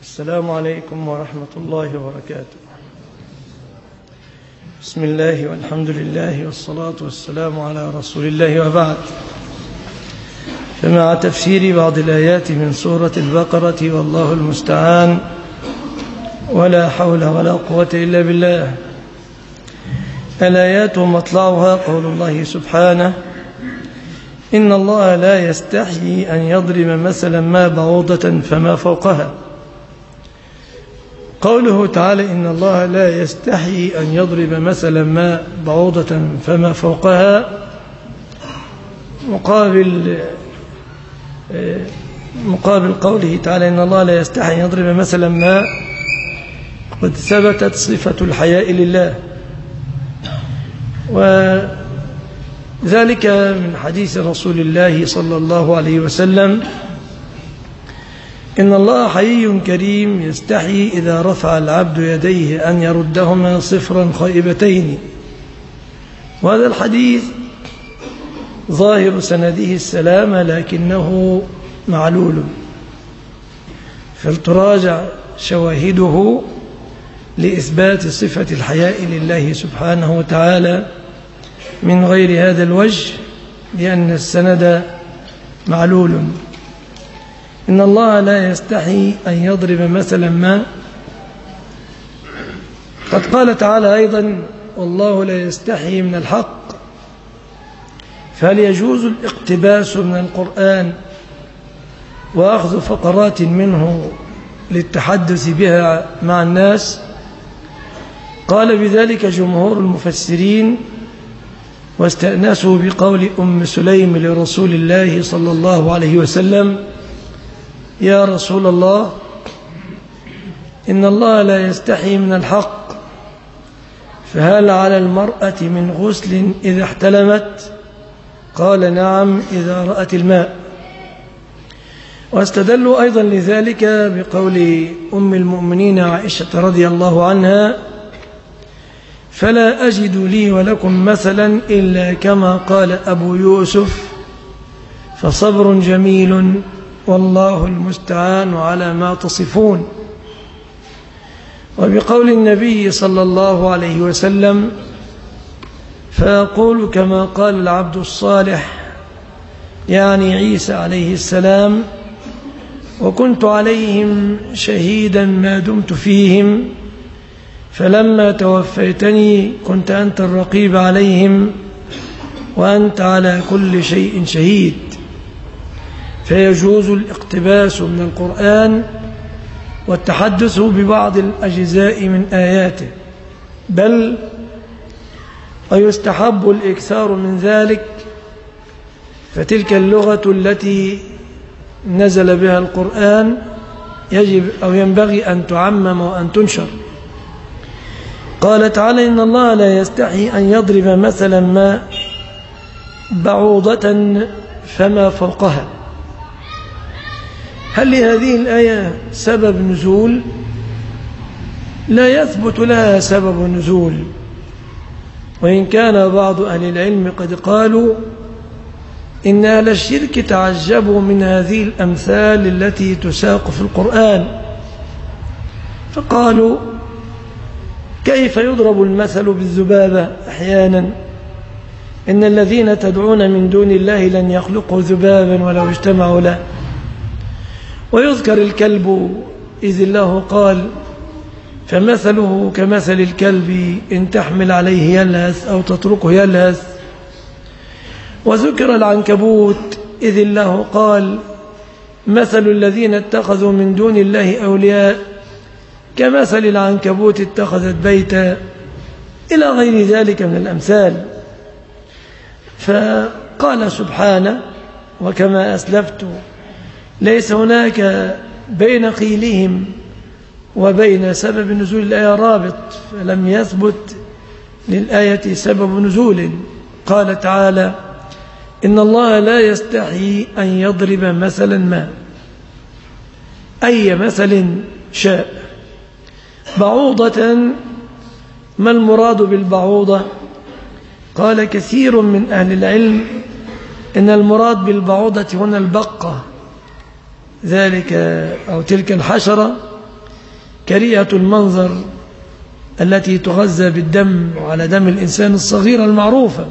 السلام عليكم ورحمة الله وبركاته. بسم الله والحمد لله والصلاة والسلام على رسول الله وبعد. فمع تفسير بعض الآيات من سورة البقرة والله المستعان ولا حول ولا قوة إلا بالله. الآيات مطلعها قول الله سبحانه: إن الله لا يستحيي أن يضرب مثلا ما بعوضة فما فوقها. قوله تعالى إن الله لا يستحيي أن يضرب مثلا ما بعوضة فما فوقها مقابل قوله تعالى إن الله لا يستحيي أن يضرب مثلا ما قد ثبتت صفة الحياء لله، وذلك من حديث رسول الله صلى الله عليه وسلم: إن الله حيي كريم يستحي إذا رفع العبد يديه أن يردهما صفرا خائبتين. وهذا الحديث ظاهر سنده السلامة لكنه معلول، فلتراجع شواهده لإثبات صفة الحياء لله سبحانه وتعالى من غير هذا الوجه، لأن السند معلول. إن الله لا يستحي أن يضرب مثلا ما، قد قال تعالى أيضا: والله لا يستحي من الحق. فهل يجوز الاقتباس من القرآن وأخذ فقرات منه للتحدث بها مع الناس؟ قال بذلك جمهور المفسرين، واستأنسوا بقول أم سليم لرسول الله صلى الله عليه وسلم: يا رسول الله، إن الله لا يستحي من الحق، فهل على المرأة من غسل إذا احتلمت؟ قال: نعم، إذا رأت الماء. واستدلوا أيضا لذلك بقول أم المؤمنين عائشة رضي الله عنها: فلا أجد لي ولكم مثلا إلا كما قال أبو يوسف، فصبر جميل والله المستعان على ما تصفون. وبقول النبي صلى الله عليه وسلم: فأقول كما قال العبد الصالح، يعني عيسى عليه السلام: وكنت عليهم شهيدا ما دمت فيهم، فلما توفيتني كنت أنت الرقيب عليهم وأنت على كل شيء شهيد. فيجوز الاقتباس من القرآن والتحدث ببعض الأجزاء من آياته، بل ويستحب الإكثار من ذلك، فتلك اللغة التي نزل بها القرآن يجب أو ينبغي أن تعمم وأن تنشر. قال تعالى: إن الله لا يستحي أن يضرب مثلا ما بعوضة فما فوقها. هل لهذه الآية سبب نزول؟ لا يثبت لها سبب نزول، وإن كان بعض أهل العلم قد قالوا إن أهل الشرك تعجبوا من هذه الأمثال التي تساق في القرآن، فقالوا: كيف يضرب المثل بالذبابة أحيانا؟ إن الذين تدعون من دون الله لن يخلقوا ذبابا ولو اجتمعوا له. ويذكر الكلب إذ الله قال: فمثله كمثل الكلب إن تحمل عليه يلهث أو تتركه يلهث. وذكر العنكبوت إذ الله قال: مثل الذين اتخذوا من دون الله أولياء كمثل العنكبوت اتخذت بيتا، إلى غير ذلك من الأمثال. فقال سبحانه: وكما أسلفت ليس هناك بين قيلهم وبين سبب نزول الآية رابط، فلم يثبت للآية سبب نزول. قال تعالى: إن الله لا يستحي أن يضرب مثلا ما، أي مثل شاء. بعوضة، ما المراد بالبعوضة؟ قال كثير من أهل العلم إن المراد بالبعوضة هنا البقة، ذلك أو تلك الحشرة كريهة المنظر التي تغذى بالدم وعلى دم الإنسان الصغير المعروفة.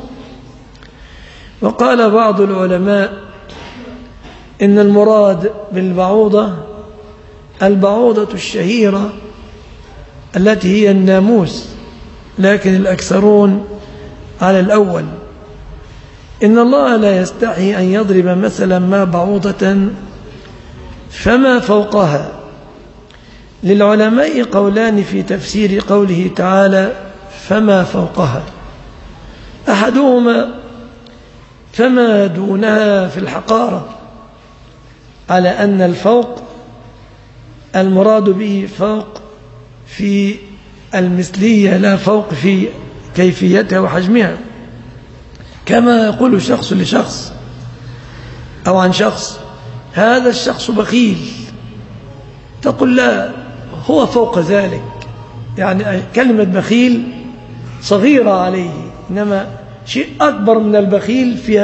وقال بعض العلماء إن المراد بالبعوضة البعوضة الشهيرة التي هي الناموس، لكن الأكثرون على الأول. إن الله لا يستحي أن يضرب مثلا ما بعوضة فما فوقها. للعلماء قولان في تفسير قوله تعالى فما فوقها. أحدهما فما دونها في الحقارة، على أن الفوق المراد به فوق في المثلية لا فوق في كيفيتها وحجمها، كما يقول شخص لشخص أو عن شخص هذا الشخص بخيل، تقول لا هو فوق ذلك، يعني كلمة بخيل صغيرة عليه، إنما شيء أكبر من البخيل في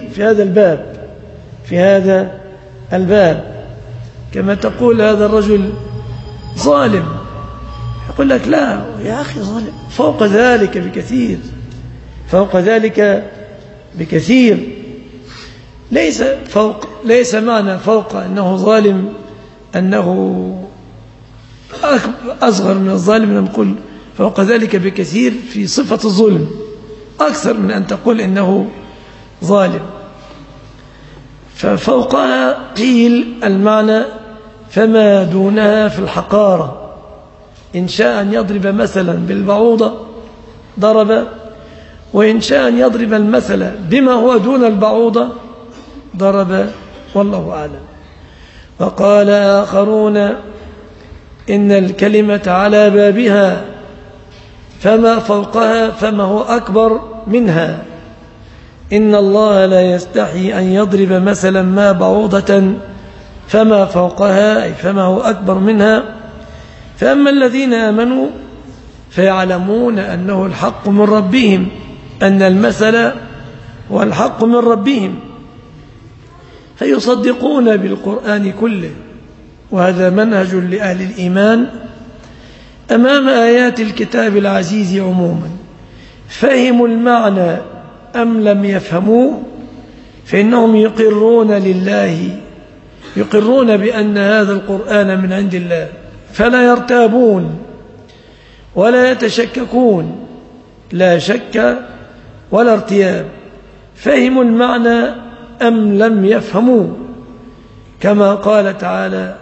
هذا الباب كما تقول هذا الرجل ظالم، يقول لك لا يا أخي ظالم فوق ذلك بكثير. ليس معنى فوق أنه ظالم أنه أصغر من الظالم، نقول فوق ذلك بكثير في صفة الظلم أكثر من أن تقول إنه ظالم. ففوقها قيل المعنى فما دونها في الحقارة. إن شاء أن يضرب مثلا بالبعوضة ضرب، وإن شاء أن يضرب المثل بما هو دون البعوضة ضرب، والله أعلم. وقال آخرون إن الكلمة على بابها فما فوقها فما هو أكبر منها. إن الله لا يستحي أن يضرب مثلا ما بعوضة فما فوقها أي فما هو أكبر منها. فأما الذين آمنوا فيعلمون أنه الحق من ربهم، أن المثل هو الحق من ربهم، فيصدقون بالقرآن كله. وهذا منهج لأهل الإيمان أمام آيات الكتاب العزيز عموما. فهموا المعنى أم لم يفهموه، فإنهم يقرون بأن هذا القرآن من عند الله، فلا يرتابون ولا يتشككون، لا شك ولا ارتياب. فهموا المعنى أم لم يفهموا، كما قال تعالى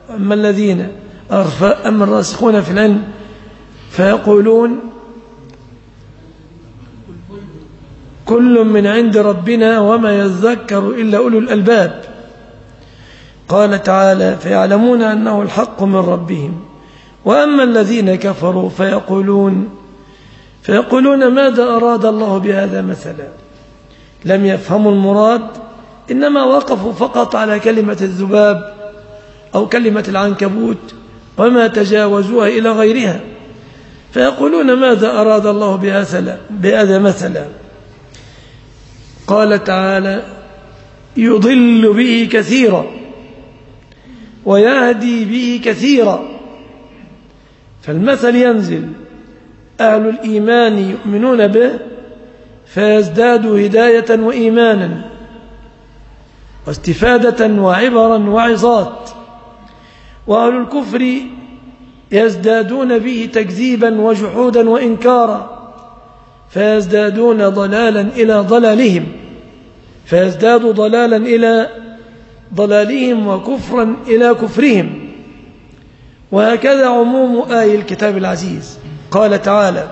أما الراسخون في العلم فيقولون كل من عند ربنا وما يذكر إلا أولو الألباب. قال تعالى فيعلمون أنه الحق من ربهم. وأما الذين كفروا فيقولون ماذا أراد الله بهذا مثلا. لم يفهموا المراد، إنما وقفوا فقط على كلمة الذباب أو كلمة العنكبوت وما تجاوزوها إلى غيرها، فيقولون ماذا أراد الله بهذا مثلا. قال تعالى يضل به كثيرا ويهدي به كثيرا. فالمثل ينزل، أهل الإيمان يؤمنون به فيزدادوا هداية وإيمانا واستفادة وعبرا وعظات، وأهل الكفر يزدادون به تكذيبا وجحودا وإنكارا فيزدادون ضلالا إلى ضلالهم، فيزدادوا ضلالا إلى ضلالهم وكفرا إلى كفرهم. وهكذا عموم آي الكتاب العزيز. قال تعالى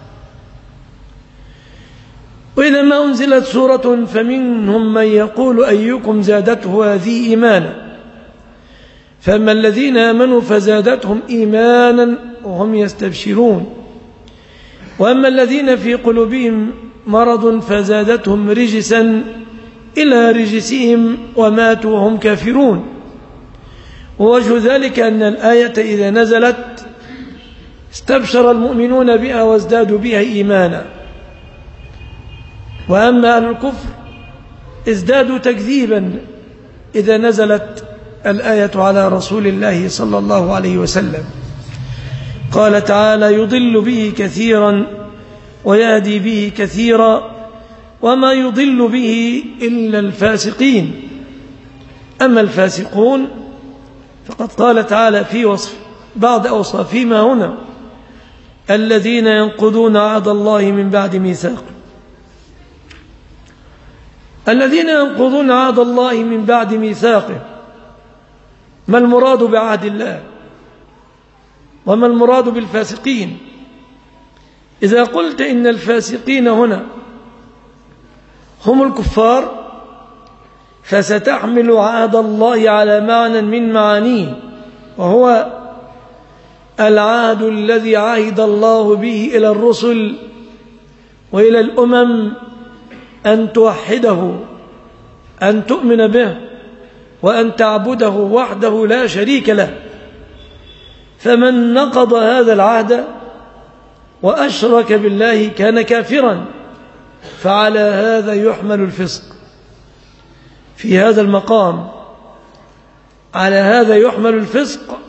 وإذا ما أنزلت سورة فمنهم من يقول أيكم زادته هذه إيمانا، فأما الذين آمنوا فزادتهم إيمانا وهم يستبشرون، وأما الذين في قلوبهم مرض فزادتهم رجسا إلى رجسهم وماتوا وهم كافرون. ووجه ذلك أن الآية إذا نزلت استبشر المؤمنون بها وازدادوا بها إيمانا، وأما أهل الكفر ازدادوا تكذيبا إذا نزلت الآية على رسول الله صلى الله عليه وسلم. قال تعالى يضل به كثيرا ويهدي به كثيرا وما يضل به إلا الفاسقين. أما الفاسقون فقد قال تعالى في وصف بعد أوصافهما هنا الذين ينقضون عهد الله من بعد ميثاقه. الذين ينقضون عهد الله من بعد ميثاقه، ما المراد بعهد الله وما المراد بالفاسقين؟ إذا قلت إن الفاسقين هنا هم الكفار فستحمل عهد الله على معنى من معانيه، وهو العهد الذي عهد الله به إلى الرسل وإلى الأمم أن توحده، أن تؤمن به، وأن تعبده وحده لا شريك له. فمن نقض هذا العهد وأشرك بالله كان كافرا، فعلى هذا يحمل الفسق. في هذا المقام على هذا يحمل الفسق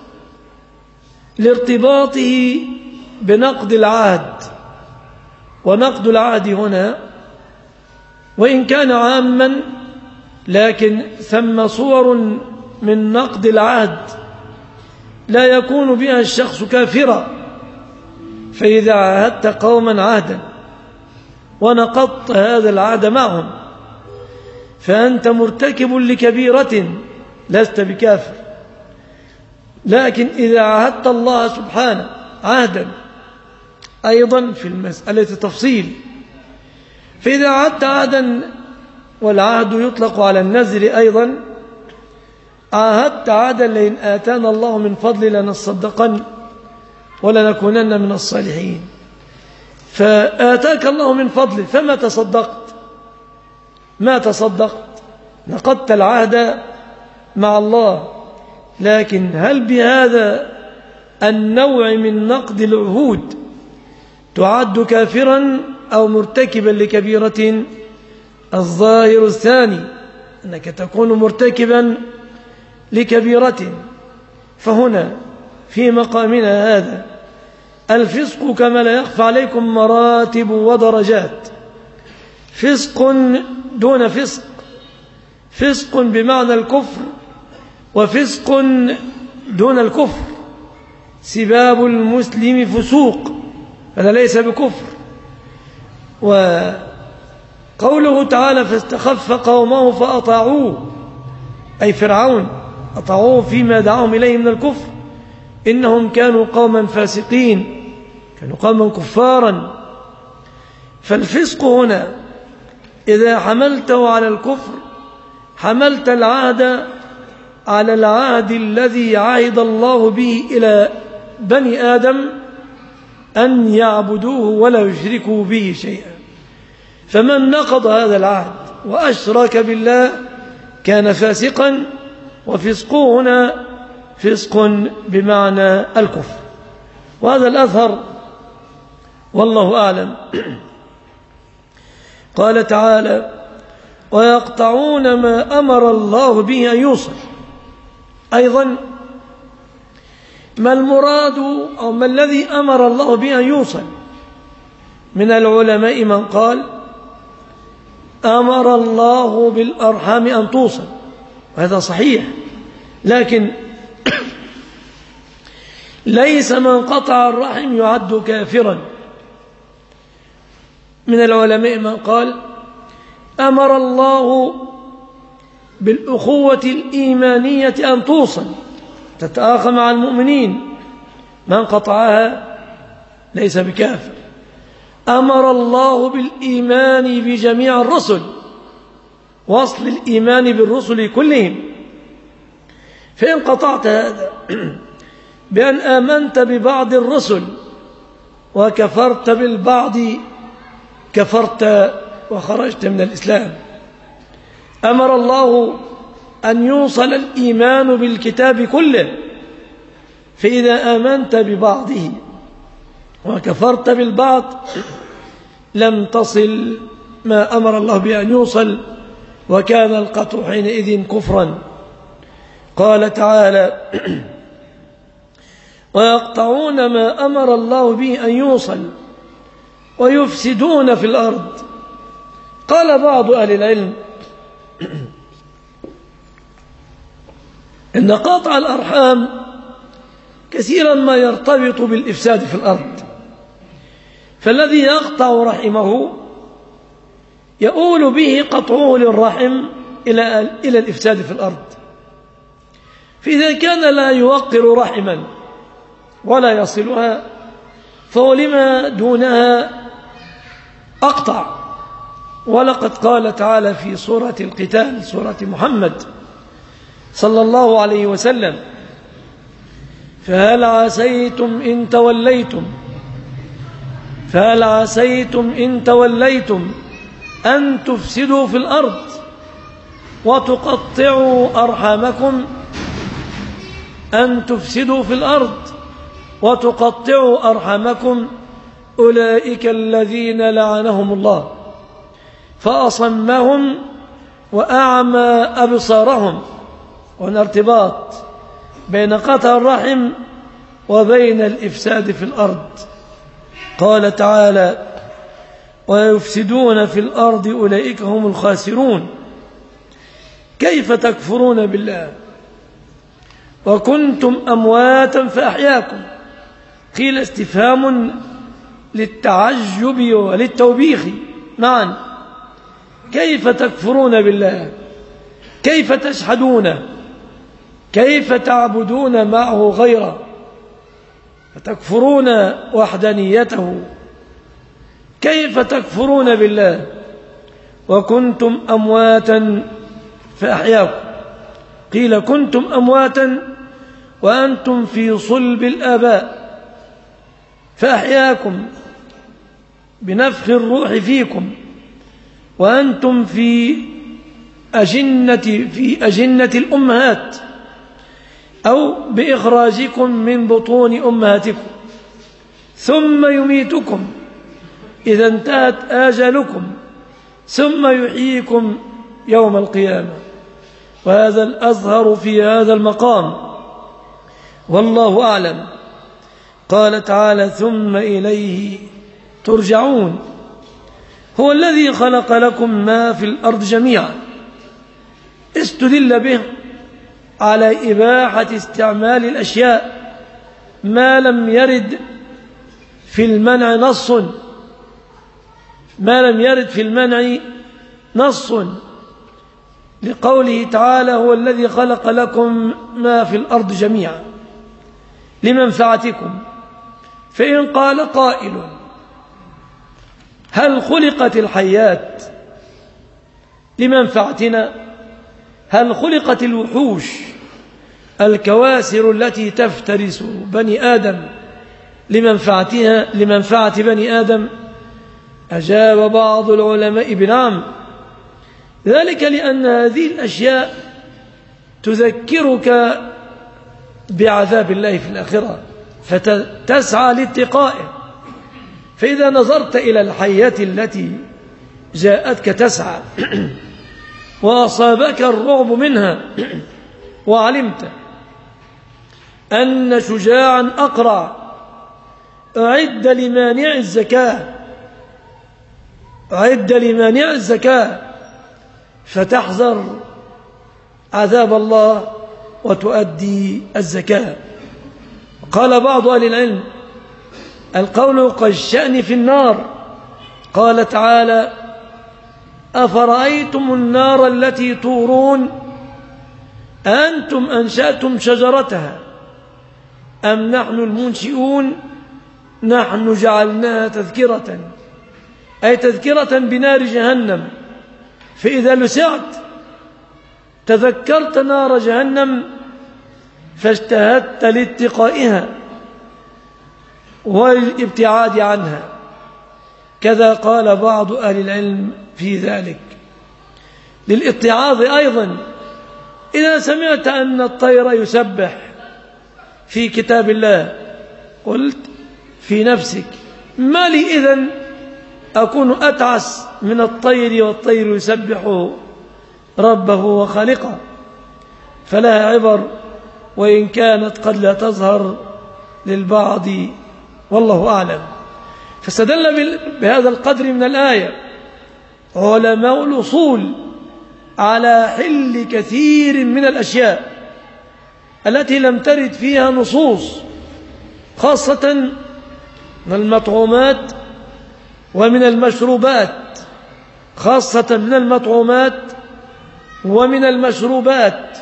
لارتباطه بنقض العهد. ونقض العهد هنا وإن كان عاما لكن ثم صور من نقض العهد لا يكون بها الشخص كافرا. فإذا عاهدت قوما عهدا ونقضت هذا العهد معهم فأنت مرتكب لكبيرة لست بكافر. لكن إذا عاهدت الله سبحانه عهدا أيضا في المسألة تفصيل، فإذا عاهدت عهدا والعهد يطلق على النذر أيضا، عاهدت عهدا لئن آتانا الله من فضل لنصدقن ولنكونن من الصالحين، فآتاك الله من فضل فما تصدقت، ما تصدقت، نقضت العهد مع الله. لكن هل بهذا النوع من نقض العهود تعد كافرا أو مرتكبا لكبيرة؟ الظاهر الثاني أنك تكون مرتكبا لكبيرة. فهنا في مقامنا هذا الفسق كما لا يخفى عليكم مراتب ودرجات، فسق دون فسق، فسق بمعنى الكفر وفسق دون الكفر. سباب المسلم فسوق، هذا ليس بكفر. وقوله تعالى فاستخف قومه فأطاعوه، أي فرعون أطاعوه فيما دعاهم إليه من الكفر، إنهم كانوا قوما فاسقين، كانوا قوما كفارا. فالفسق هنا إذا حملته على الكفر حملت العهد على العهد الذي عهد الله به إلى بني آدم أن يعبدوه ولا يشركوا به شيئا. فمن نقض هذا العهد وأشرك بالله كان فاسقا، وفسقه هنا فسق بمعنى الكفر. وهذا الأظهر والله أعلم. قال تعالى ويقطعون ما أمر الله به أن يوصل. أيضا ما المراد أو ما الذي أمر الله به أن يوصل؟ من العلماء من قال أمر الله بالأرحام أن توصل، وهذا صحيح، لكن ليس من قطع الرحم يعد كافرا. من العلماء من قال أمر الله بالأخوة الإيمانية أن توصل، تتآخى مع المؤمنين، من قطعها ليس بكافر. أمر الله بالإيمان بجميع الرسل، وصل الإيمان بالرسل كلهم. فإن قطعت هذا بأن آمنت ببعض الرسل وكفرت بالبعض كفرت وخرجت من الإسلام. أمر الله أن يوصل الإيمان بالكتاب كله، فإذا آمنت ببعضه وكفرت بالبعض لم تصل ما أمر الله بأن يوصل، وكان القطع حينئذ كفرا. قال تعالى ويقطعون ما أمر الله به أن يوصل ويفسدون في الأرض. قال بعض أهل العلم إن قطع الأرحام كثيرا ما يرتبط بالإفساد في الأرض، فالذي يقطع رحمه يؤول به قطعه للرحم إلى الإفساد في الأرض. فإذا كان لا يوقر رحما ولا يصلها فهو لما دونها أقطع. ولقد قال تعالى في سورة القتال، سورة محمد صلى الله عليه وسلم: فهل عسيتم إن توليتم أن تفسدوا في الأرض وتقطعوا أرحامكم أولئك الذين لعنهم الله فأصمهم وأعمى أبصارهم. وهنا ارتباط بين قطع الرحم وبين الإفساد في الأرض. قال تعالى: ويفسدون في الأرض أولئك هم الخاسرون. كيف تكفرون بالله وكنتم أمواتا فأحياكم؟ قيل استفهام للتعجب وللتوبيخ معا. كيف تكفرون بالله؟ كيف تشهدون؟ كيف تعبدون معه غيره فتكفرون وحدانيته؟ كيف تكفرون بالله وكنتم أمواتا فأحياكم؟ قيل كنتم أمواتا وأنتم في صلب الآباء فأحياكم بنفخ الروح فيكم وأنتم في أجنة الأمهات أو بإخراجكم من بطون أمهاتكم، ثم يميتكم إذا انتهت آجلكم، ثم يحييكم يوم القيامة. وهذا الأظهر في هذا المقام والله أعلم. قال تعالى: ثم إليه ترجعون. هو الذي خلق لكم ما في الأرض جميعا. استدل به على إباحة استعمال الأشياء ما لم يرد في المنع نص لقوله تعالى: هو الذي خلق لكم ما في الأرض جميعا لمنفعتكم. فإن قال قائل: هل خلقت الحيات لمنفعتنا؟ هل خلقت الوحوش الكواسر التي تفترس بني آدم لمنفعة بني آدم؟ أجاب بعض العلماء بنعم، ذلك لأن هذه الأشياء تذكرك بعذاب الله في الآخرة فتسعى لاتقائه. فإذا نظرت إلى الحية التي جاءتك تسعى وأصابك الرعب منها وعلمت أن شجاعا أقرع أعد لمانع الزكاة فتحذر عذاب الله وتؤدي الزكاة. قال بعض أهل العلم: القول كالشأن في النار. قال تعالى: أفرأيتم النار التي تورون أنتم أنشأتم شجرتها أم نحن المنشئون نحن جعلناها تذكرة، أي تذكرة بنار جهنم، فإذا لسعت تذكرت نار جهنم فاجتهدت لاتقائها والابتعاد عنها. كذا قال بعض أهل العلم في ذلك. للاتعاظ أيضا: إذا سمعت أن الطير يسبح في كتاب الله قلت في نفسك: ما لي إذن أكون أتعس من الطير والطير يسبح ربه وخالقه؟ فلها عبر وإن كانت قد لا تظهر للبعض والله أعلم. فاستدل بهذا القدر من الآية علماء الأصول على حل كثير من الأشياء التي لم ترد فيها نصوص، خاصة من المطعومات ومن المشروبات، خاصة من المطعومات ومن المشروبات.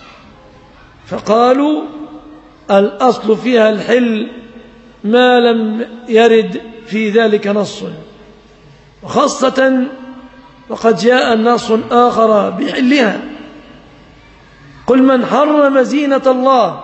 فقالوا الأصل فيها الحل ما لم يرد في ذلك نص، وخاصة وقد جاء نص آخر بحلها: قل من حرم زينة الله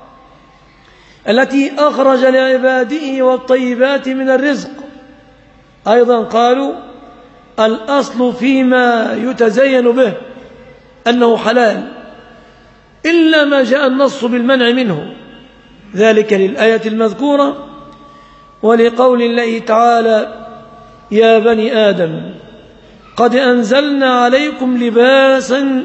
التي أخرج لعباده والطيبات من الرزق. أيضا قالوا الأصل فيما يتزين به أنه حلال إلا ما جاء النص بالمنع منه، ذلك للآية المذكورة ولقول الله تعالى: يا بني آدم قد أنزلنا عليكم لباسا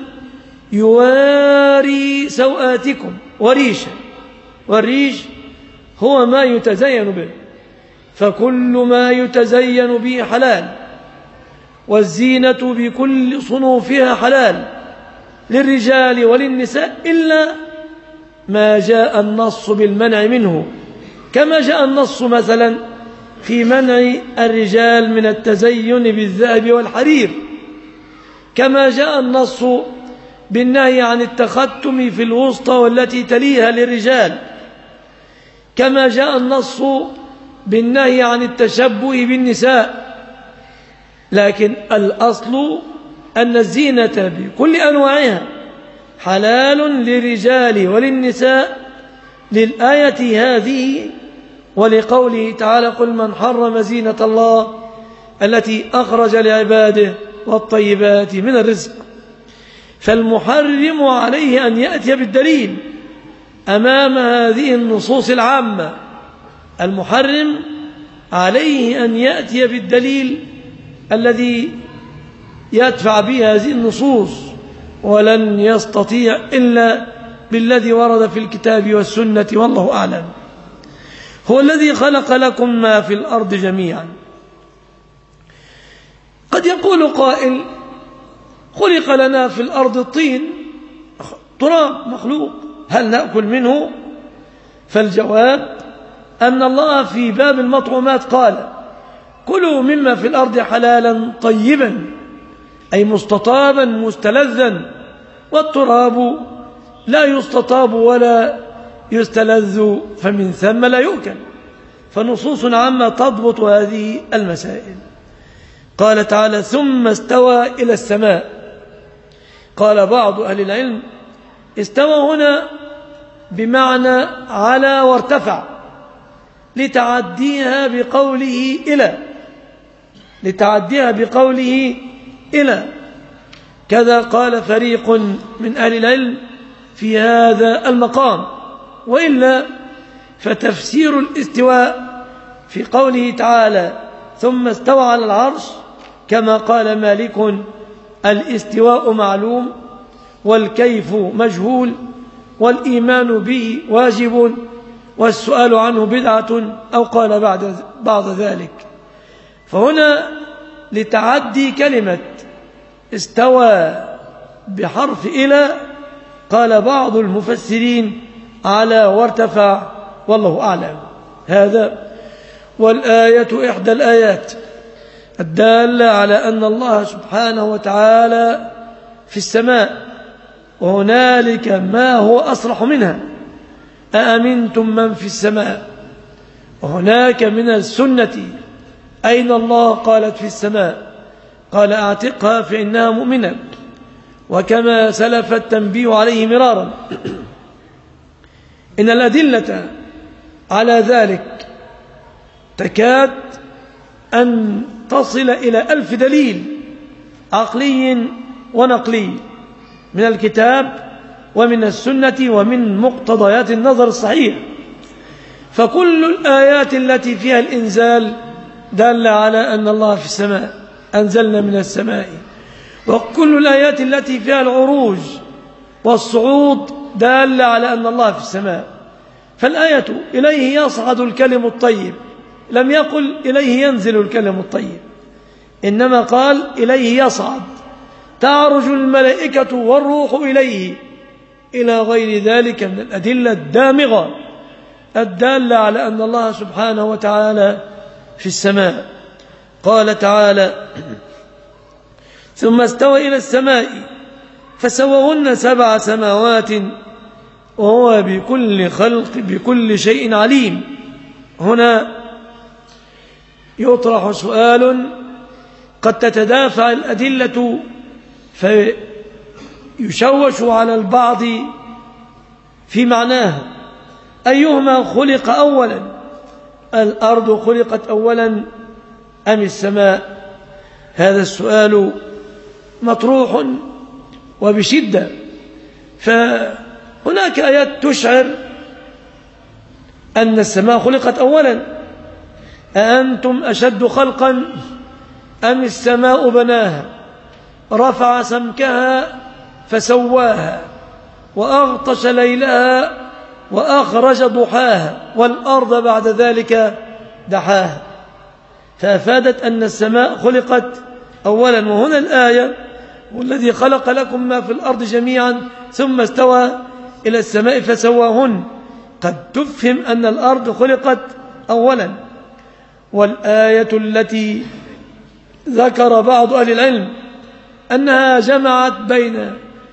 يواري سوآتكم وريشا. والريش هو ما يتزين به، فكل ما يتزين به حلال، والزينة بكل صنوفها حلال للرجال وللنساء إلا ما جاء النص بالمنع منه، كما جاء النص مثلا في منع الرجال من التزين بالذهب والحرير، كما جاء النص بالنهي عن التختم في الوسطى والتي تليها للرجال، كما جاء النص بالنهي عن التشبه بالنساء. لكن الأصل أن الزينة بكل أنواعها حلال للرجال وللنساء للآية هذه ولقوله تعالى: قل من حرم زينة الله التي أخرج لعباده والطيبات من الرزق. فالمحرم عليه أن يأتي بالدليل أمام هذه النصوص العامة، المحرم عليه أن يأتي بالدليل الذي يدفع به هذه النصوص، ولن يستطيع إلا بالذي ورد في الكتاب والسنة، والله أعلم. هو الذي خلق لكم ما في الأرض جميعا. قد يقول قائل: خلق لنا في الأرض الطين، تراب مخلوق، هل نأكل منه؟ فالجواب أن الله في باب المطعومات قال: كلوا مما في الأرض حلالا طيبا، أي مستطابا مستلذا، والتراب لا يستطاب ولا يستلذ، فمن ثم لا يؤكل. فنصوص عامة تضبط هذه المسائل. قال تعالى: ثم استوى إلى السماء. قال بعض أهل العلم: استوى هنا بمعنى على وارتفع، لتعديها بقوله إلى، كذا قال فريق من أهل العلم في هذا المقام. وإلا فتفسير الاستواء في قوله تعالى: ثم استوى على العرش، كما قال مالك: الاستواء معلوم والكيف مجهول والإيمان به واجب والسؤال عنه بدعة، أو قال بعد ذلك. فهنا لتعدي كلمة استوى بحرف إلى، قال بعض المفسرين على وارتفع، والله أعلم. هذا والآية إحدى الآيات الدالة على أن الله سبحانه وتعالى في السماء، وهنالك ما هو أصرح منها: أأمنتم من في السماء. وهناك من السنة: أين الله؟ قالت في السماء، قال: أعتقها فإنها مؤمنة. وكما سلف التنبيه عليه مرارا، إن الأدلة على ذلك تكاد أن تصل إلى 1000 دليل عقلي ونقلي من الكتاب ومن السنة ومن مقتضيات النظر الصحيح. فكل الآيات التي فيها الإنزال دل على أن الله في السماء، أنزلنا من السماء. وكل الآيات التي فيها العروج والصعود دل على أن الله في السماء. فالآية إليه يصعد الكلم الطيب، لم يقل إليه ينزل الكلم الطيب، إنما قال إليه يصعد، تعرج الملائكة والروح إليه، إلى غير ذلك من الأدلة الدامغة الدالة على أن الله سبحانه وتعالى في السماء. قال تعالى: ثم استوى إلى السماء فسوهن 7 سماوات وهو بكل شيء عليم. هنا يطرح سؤال قد تتدافع الأدلة فيشوش على البعض في معناها، أيهما خلق أولا؟ الأرض خلقت أولا أم السماء؟ هذا السؤال مطروح وبشدة، فهناك آيات تشعر أن السماء خلقت أولا: أأنتم أشد خلقا أم السماء بناها رفع سمكها فسواها وأغطش ليلها وأخرج ضحاها والأرض بعد ذلك دحاها، فأفادت أن السماء خلقت أولا. وهنا الآية: والذي خلق لكم ما في الأرض جميعا ثم استوى إلى السماء فسواهن، قد تفهم أن الأرض خلقت أولا. والآية التي ذكر بعض أهل العلم أنها جمعت بين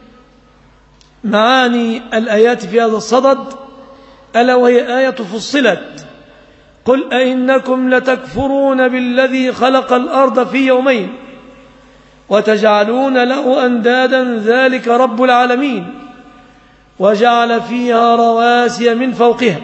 معاني الآيات في هذا الصدد، ألا وهي آية فصلت: قل أئنكم لتكفرون بالذي خلق الأرض في يومين وتجعلون له أندادا ذلك رب العالمين وجعل فيها رواسي من فوقها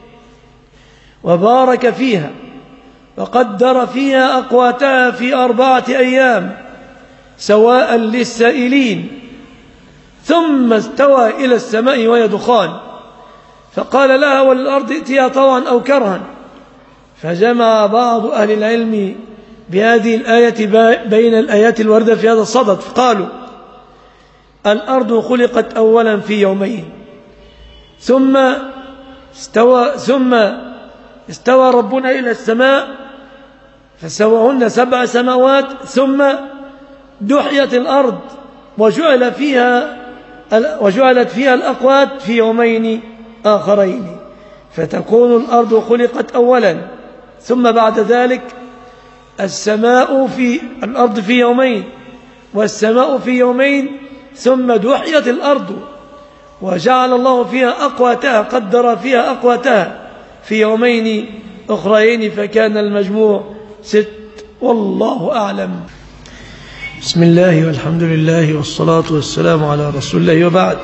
وبارك فيها وقدر فيها أقواتها في 4 أيام سواء للسائلين، ثم استوى إلى السماء وهي دخان فقال لها والأرض ائتيا طوعا أو كرها. فجمع بعض أهل العلم بهذه الآية بين الآيات الواردة في هذا الصدد، فقالوا: الأرض خلقت أولا في يومين، ثم استوى ربنا إلى السماء فسواهن 7 سماوات، ثم دحيت الأرض وجعلت فيها الأقوات في يومين آخرين، فتكون الأرض خلقت أولا، ثم بعد ذلك الأرض في يومين والسماء في يومين، ثم دحيت الأرض وجعل الله فيها أقواتها، قدر فيها أقواتها في يومين أخرين، فكان المجموع 6، والله أعلم. بسم الله والحمد لله والصلاة والسلام على رسول الله، وبعد.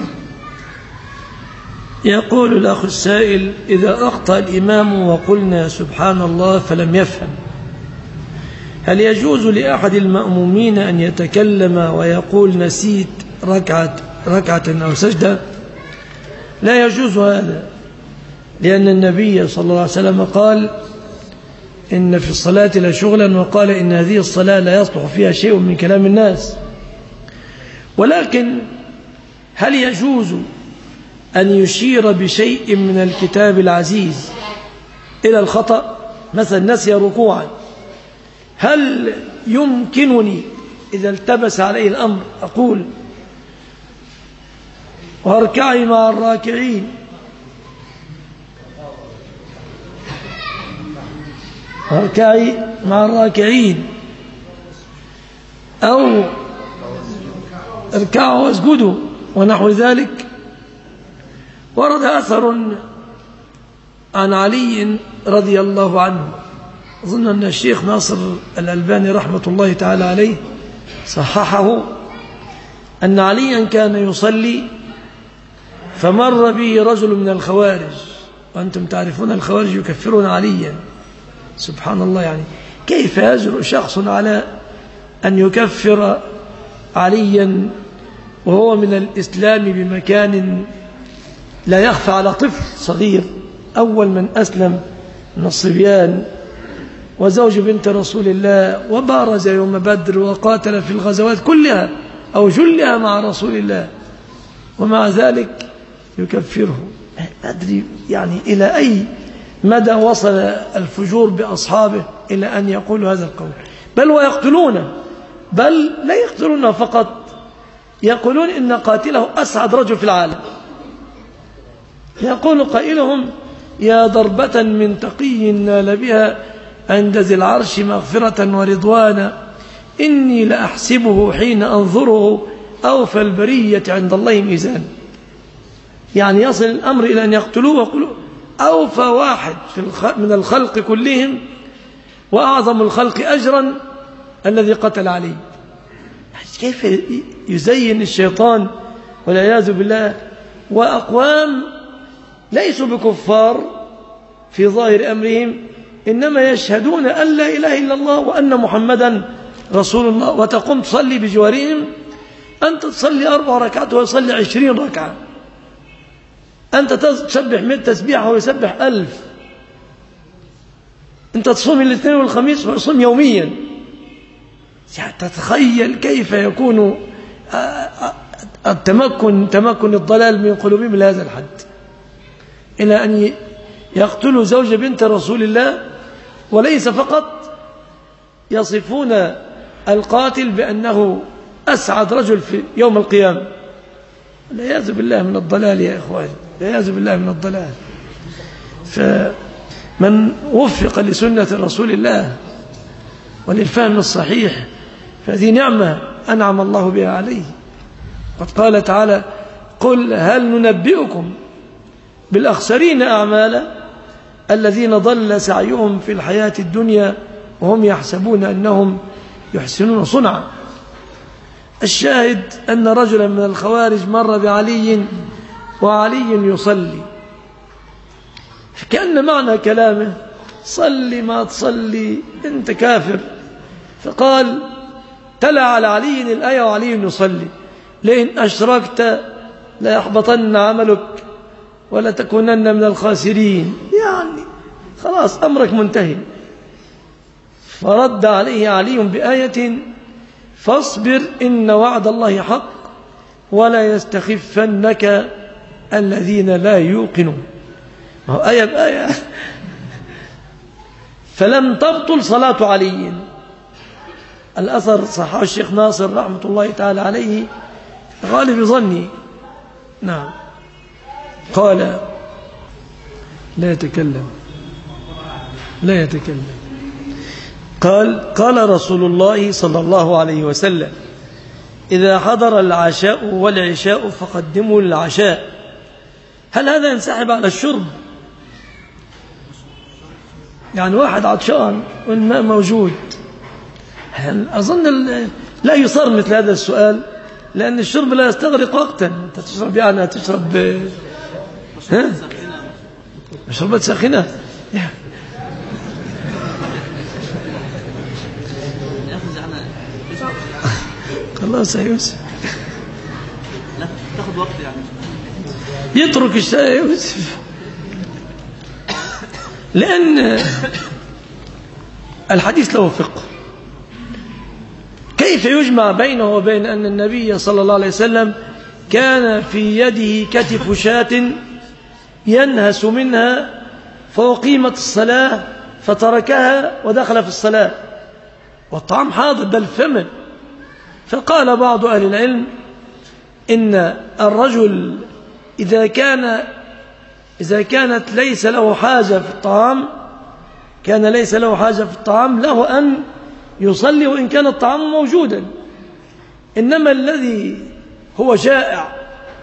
يقول الأخ السائل: إذا أخطأ الإمام وقلنا سبحان الله فلم يفهم، هل يجوز لأحد المأمومين أن يتكلم ويقول نسيت ركعة أو سجدة؟ لا يجوز هذا، لأن النبي صلى الله عليه وسلم قال: إن في الصلاة لشغلا، وقال: إن هذه الصلاة لا يصلح فيها شيء من كلام الناس. ولكن هل يجوز أن يشير بشيء من الكتاب العزيز إلى الخطأ؟ مثلا نسي ركوعا، هل يمكنني إذا التبس عليه الأمر أقول: واركعي مع الراكعين، واركعي مع الراكعين، أو اركعوا واسجدوا ونحو ذلك؟ ورد أثر عن علي رضي الله عنه، أظن أن الشيخ ناصر الألباني رحمة الله تعالى عليه صححه، أن عليا كان يصلي فمر به رجل من الخوارج، وأنتم تعرفون الخوارج يكفرون عليا، سبحان الله، يعني كيف يجرؤ شخص على أن يكفر عليا وهو من الإسلام بمكان لا يخفى على طفل صغير أول من أسلم من الصبيان وزوج بنت رسول الله، وبارز يوم بدر وقاتل في الغزوات كلها أو جلها مع رسول الله، ومع ذلك يكفره. أدري يعني إلى أي مدى وصل الفجور بأصحابه إلى أن يقولوا هذا القول. بل ويقتلونه، بل لا يقتلونه فقط، يقولون إن قاتله أسعد رجل في العالم. يقول قائلهم: يا ضربة من تقي نال بها عند ذي العرش مغفرة ورضوانا، إني لأحسبه حين أنظره أوفى البرية عند الله ميزان. يعني يصل الأمر إلى أن يقتلوه ويقولوا أوفى واحد من الخلق كلهم وأعظم الخلق أجرا الذي قتل عليه. كيف يزين الشيطان والعياذ بالله وأقوام ليسوا بكفار في ظاهر أمرهم، إنما يشهدون أن لا إله إلا الله وأن محمدا رسول الله، وتقوم تصلي بجوارهم. أنت تصلي 4 ركعات ويصلي 20 ركعة، أنت تسبح 100 تسبيحة ويسبح 1000، أنت تصوم الاثنين والخميس ويصوم يوميا. يعني تتخيل كيف يكون تمكن الضلال من قلوبهم لهذا الحد، إلى أن يقتلوا زوج بنت رسول الله، وليس فقط يصفون القاتل بأنه أسعد رجل في يوم القيامة. والعياذ بالله من الضلال يا إخواني، والعياذ بالله من الضلال. فمن وفق لسنة رسول الله وللفهم الصحيح فهذه نعمة أنعم الله بها عليه. قد قال تعالى: قل هل ننبئكم بالأخسرين أعمالا الذين ضل سعيهم في الحياة الدنيا وهم يحسبون أنهم يحسنون صنعا. الشاهد أن رجلا من الخوارج مر بعلي وعلي يصلي، فكأن معنى كلامه: صلي ما تصلي أنت كافر. فقال: تلا على علي الآية وعلي يصلي: لئن أشركت ليحبطن عملك ولا تكونن من الخاسرين. يعني خلاص أمرك منتهي. فرد عليه علي بآية: فاصبر إن وعد الله حق ولا يستخفنك الذين لا يوقنون. ما هو آية بآية. فلم تبطل صلاة علي. الأثر صححه الشيخ ناصر رحمة الله تعالى عليه غالب ظني. نعم. قال: لا يتكلم. قال رسول الله صلى الله عليه وسلم: إذا حضر العشاء والعشاء فقدموا العشاء. هل هذا ينسحب على الشرب؟ يعني واحد عطشان والماء موجود، أظن لا يصار مثل هذا السؤال، لأن الشرب لا يستغرق وقتا. أنت تشرب يعني تشرب مشروبات ساخنة. خلاص يا يوسف، لا تاخذ وقت يعني. يترك الشاي يا يوسف، لأن الحديث له فقه. كيف يجمع بينه وبين أن النبي صلى الله عليه وسلم كان في يده كتف شاة ينهس منها فأقيمت الصلاة فتركها ودخل في الصلاة والطعام حاضر بل ثمن. فقال بعض أهل العلم إن الرجل إذا كانت ليس له حاجة في الطعام له أن يصلي وإن كان الطعام موجودا. إنما الذي هو جائع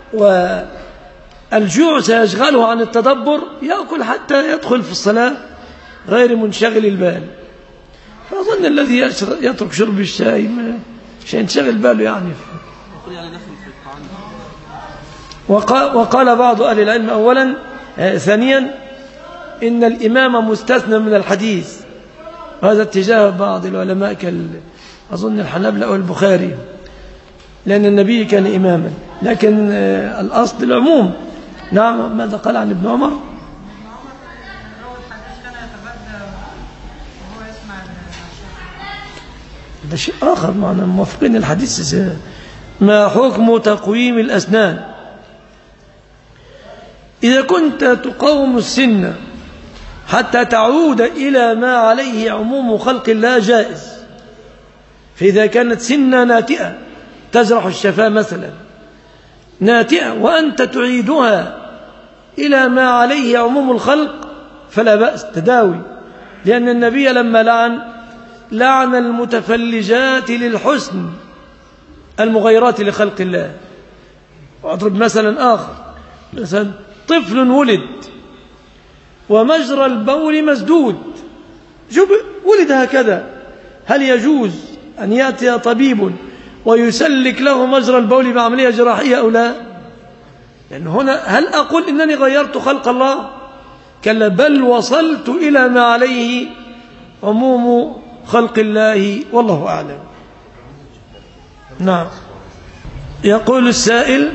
والجوع سيشغله عن التدبر يأكل حتى يدخل في الصلاة غير منشغل البال. فأظن الذي يترك شرب الشاي مش ينشغل باله يعني. وقال بعض أهل العلم أولا ثانيا إن الإمام مستثنى من الحديث، وهذا اتجاه بعض العلماء أظن الحنابلة أو البخاري، لأن النبي كان إماما، لكن الأصل العموم. نعم. ماذا قال عن ابن عمر؟ ده شيء آخر، معنا موافقين الحديث. ما حكم تقويم الأسنان؟ إذا كنت تقاوم السن حتى تعود إلى ما عليه عموم خلق الله جائز. فإذا كانت سنة ناتئة تجرح الشفاه مثلا ناتئة وأنت تعيدها إلى ما عليه عموم الخلق فلا بأس تداوي، لأن النبي لما لعن المتفلجات للحسن المغيرات لخلق الله. وأضرب مثلا آخر، مثلا طفل ولد ومجرى البول مسدود، ولد هكذا، هل يجوز أن يأتي طبيب ويسلك له مجرى البول بعملية جراحية أو لا؟ لأن هنا هل أقول إنني غيرت خلق الله؟ كلا، بل وصلت إلى ما عليه عموم خلق الله، والله أعلم. نعم. يقول السائل: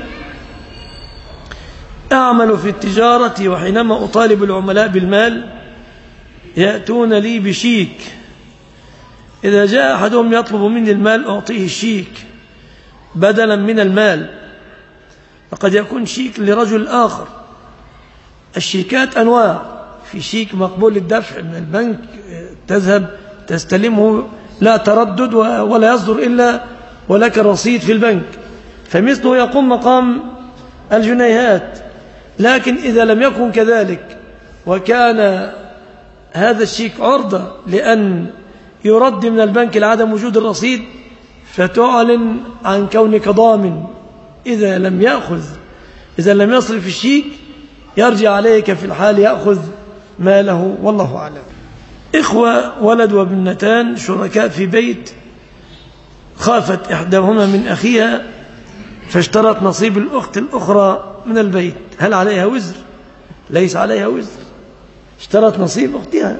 أعمل في التجارة، وحينما أطالب العملاء بالمال يأتون لي بشيك، إذا جاء أحدهم يطلب مني المال أعطيه الشيك بدلا من المال، فقد يكون شيك لرجل آخر. الشيكات أنواع، في شيك مقبول الدفع من البنك، تذهب تستلمه لا تردد ولا يصدر إلا ولك رصيد في البنك، فمثله يقوم مقام الجنيهات. لكن إذا لم يكن كذلك وكان هذا الشيك عرضة لأن يرد من البنك لعدم وجود الرصيد، فتعلن عن كونك ضامن. إذا لم يصرف الشيك يرجع عليك في الحال يأخذ ماله، والله أعلم. إخوة ولد وابنتان شركاء في بيت، خافت إحداهما من أخيها فاشترت نصيب الأخت الأخرى من البيت، هل عليها وزر؟ ليس عليها وزر، اشترت نصيب أختها.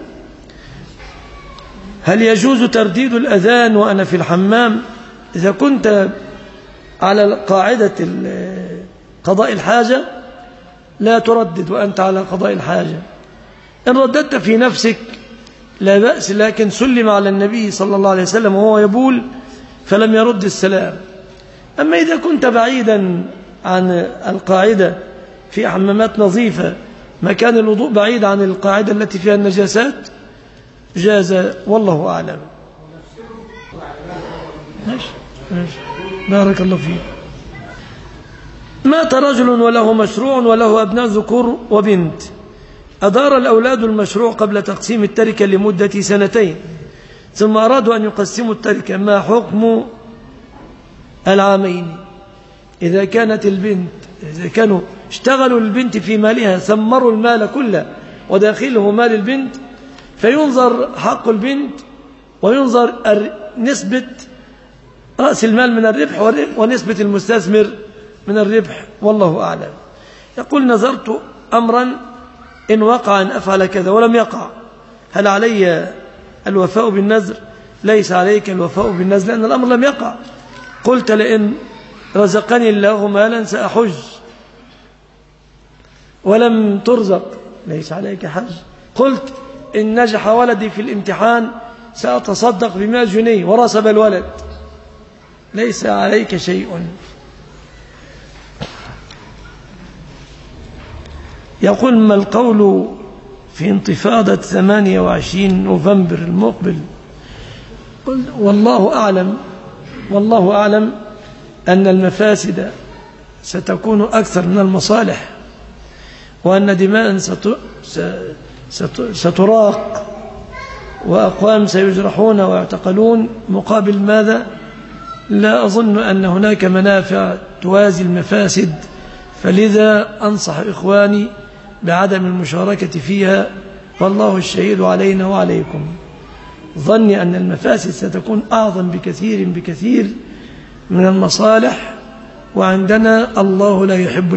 هل يجوز ترديد الأذان وأنا في الحمام؟ إذا كنت على قاعدة قضاء الحاجة لا تردد وأنت على قضاء الحاجة. إن رددت في نفسك لا بأس، لكن سلم على النبي صلى الله عليه وسلم وهو يبول فلم يرد السلام. أما إذا كنت بعيدا عن القاعدة في حمامات نظيفة، مكان الوضوء بعيد عن القاعدة التي فيها النجاسات، جاز، والله أعلم. ماشي. بارك الله فيك. مات رجل وله مشروع وله أبناء ذكور وبنت، أدار الأولاد المشروع قبل تقسيم التركة لمدة 2 ثم أرادوا أن يقسموا التركة، ما حكم العامين؟ إذا كانوا اشتغلوا البنت في مالها، ثمروا المال كله وداخله مال البنت، فينظر حق البنت وينظر نسبة رأس المال من الربح ونسبة المستثمر من الربح، والله أعلم. يقول: نظرت أمرا إن وقع أن أفعل كذا ولم يقع، هل علي الوفاء بالنذر؟ ليس عليك الوفاء بالنذر لأن الأمر لم يقع. قلت: لئن رزقني الله مالا سأحج، ولم ترزق ليس عليك حج. قلت: إن نجح ولدي في الامتحان سأتصدق ب100 جنيه ورسب الولد، ليس عليك شيء. يقول: ما القول في انتفاضة 28 نوفمبر المقبل؟ والله أعلم أن المفاسد ستكون أكثر من المصالح، وأن دماء ستراق، وأقوام سيجرحون ويعتقلون مقابل ماذا؟ لا أظن أن هناك منافع توازي المفاسد، فلذا أنصح إخواني بعدم المشاركة فيها، والله الشهيد علينا وعليكم. ظني أن المفاسد ستكون أعظم بكثير من المصالح، وعندنا الله لا يحب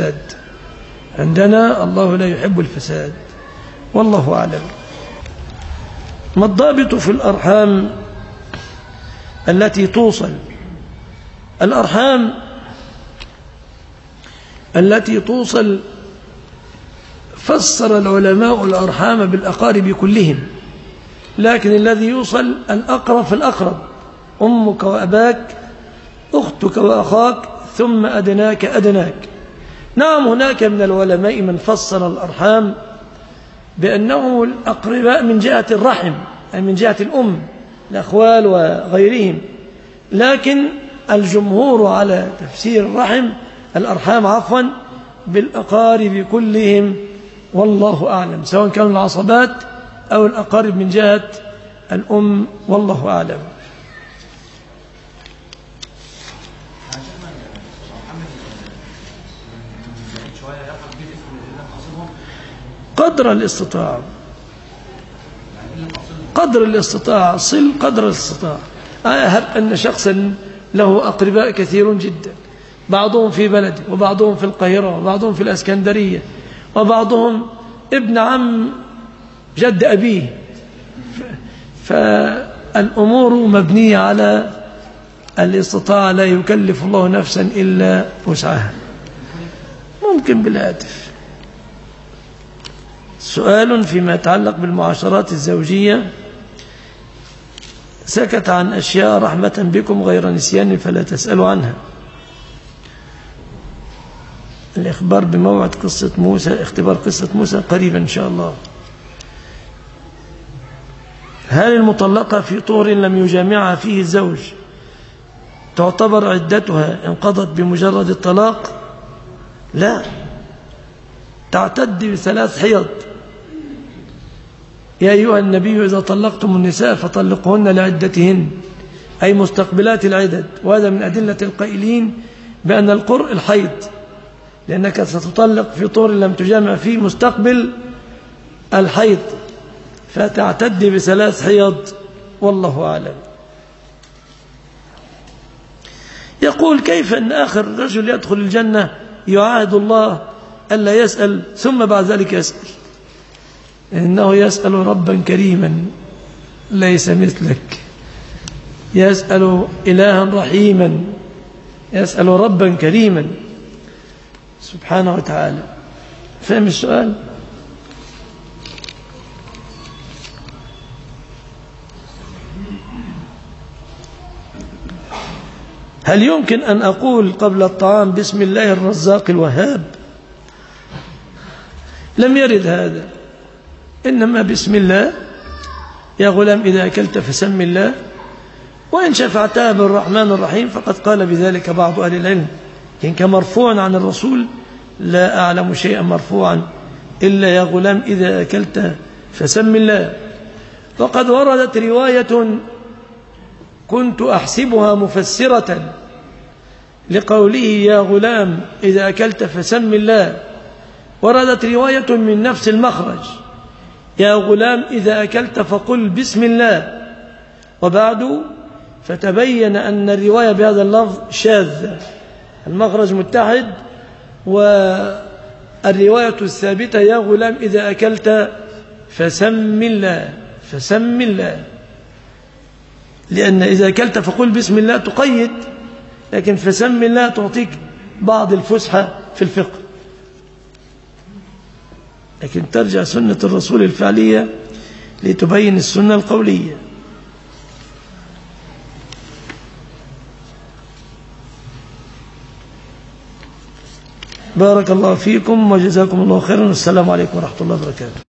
الفساد، والله أعلم. ما الضابط في الأرحام التي توصل؟ الأرحام التي توصل فسر العلماء الأرحام بالأقارب كلهم، لكن الذي يوصل الأقرب فالأقرب، أمك وأباك، أختك وأخاك، ثم أدناك. نعم هناك من العلماء من فسر الأرحام بأنه الأقرباء من جهة الرحم، أي من جهة الأم، الأخوال وغيرهم، لكن الجمهور على تفسير الأرحام عفوا بالأقارب كلهم، والله أعلم، سواء كانوا العصبات أو الأقارب من جهة الأم، والله أعلم. قدر الاستطاعة، قدر الاستطاعة، صل قدر الاستطاعة. هب أن شخصا له أقرباء كثير جدا، بعضهم في بلده وبعضهم في القاهرة وبعضهم في الأسكندرية وبعضهم ابن عم جد أبيه، فالأمور مبنية على الاستطاعة، لا يكلف الله نفسا إلا وسعها. ممكن بالهاتف. سؤال فيما يتعلق بالمعاشرات الزوجية: سكت عن أشياء رحمة بكم غير نسيان فلا تسألوا عنها. الإخبار بموعد قصة موسى، اختبار قصة موسى قريبا إن شاء الله. هل المطلقة في طهر لم يجامعها فيه الزوج تعتبر عدتها انقضت بمجرد الطلاق؟ لا، تعتد ب3 حيض. يا أيها النبي إذا طلقتم النساء فطلقهن لعدتهن، أي مستقبلات العدد، وهذا من أدلة القائلين بأن القرء الحيض، لأنك ستطلق في طهر لم تجامع فيه مستقبل الحيض، فتعتد ب3 حيض، والله أعلم. يقول: كيف أن آخر رجل يدخل الجنة يعاهد الله ألا يسأل ثم بعد ذلك يسأل؟ إنه يسأل ربا كريما ليس مثلك، يسأل إلها رحيما، يسأل ربا كريما سبحانه وتعالى. فهم السؤال؟ هل يمكن أن أقول قبل الطعام بسم الله الرزاق الوهاب؟ لم يرد هذا، إنما بسم الله يا غلام إذا أكلت فسم الله، وإن شفعتها بالرحمن الرحيم فقد قال بذلك بعض أهل العلم. إن كان مرفوعا عن الرسول لا أعلم شيئا مرفوعا إلا يا غلام إذا أكلت فسم الله. وقد وردت رواية كنت أحسبها مفسرة لقوله يا غلام إذا أكلت فسم الله، وردت رواية من نفس المخرج يا غلام إذا أكلت فقل بسم الله. وبعد فتبين أن الرواية بهذا اللفظ شاذة، المخرج متحد، والرواية الثابتة يا غلام إذا أكلت فسم الله، فسم الله، لأن إذا أكلت فقل بسم الله تقيد، لكن فسم الله تعطيك بعض الفسحة في الفقه. لكن ترجع سنة الرسول الفعلية لتبين السنة القولية. بارك الله فيكم وجزاكم الله خيرا، والسلام عليكم ورحمة الله وبركاته.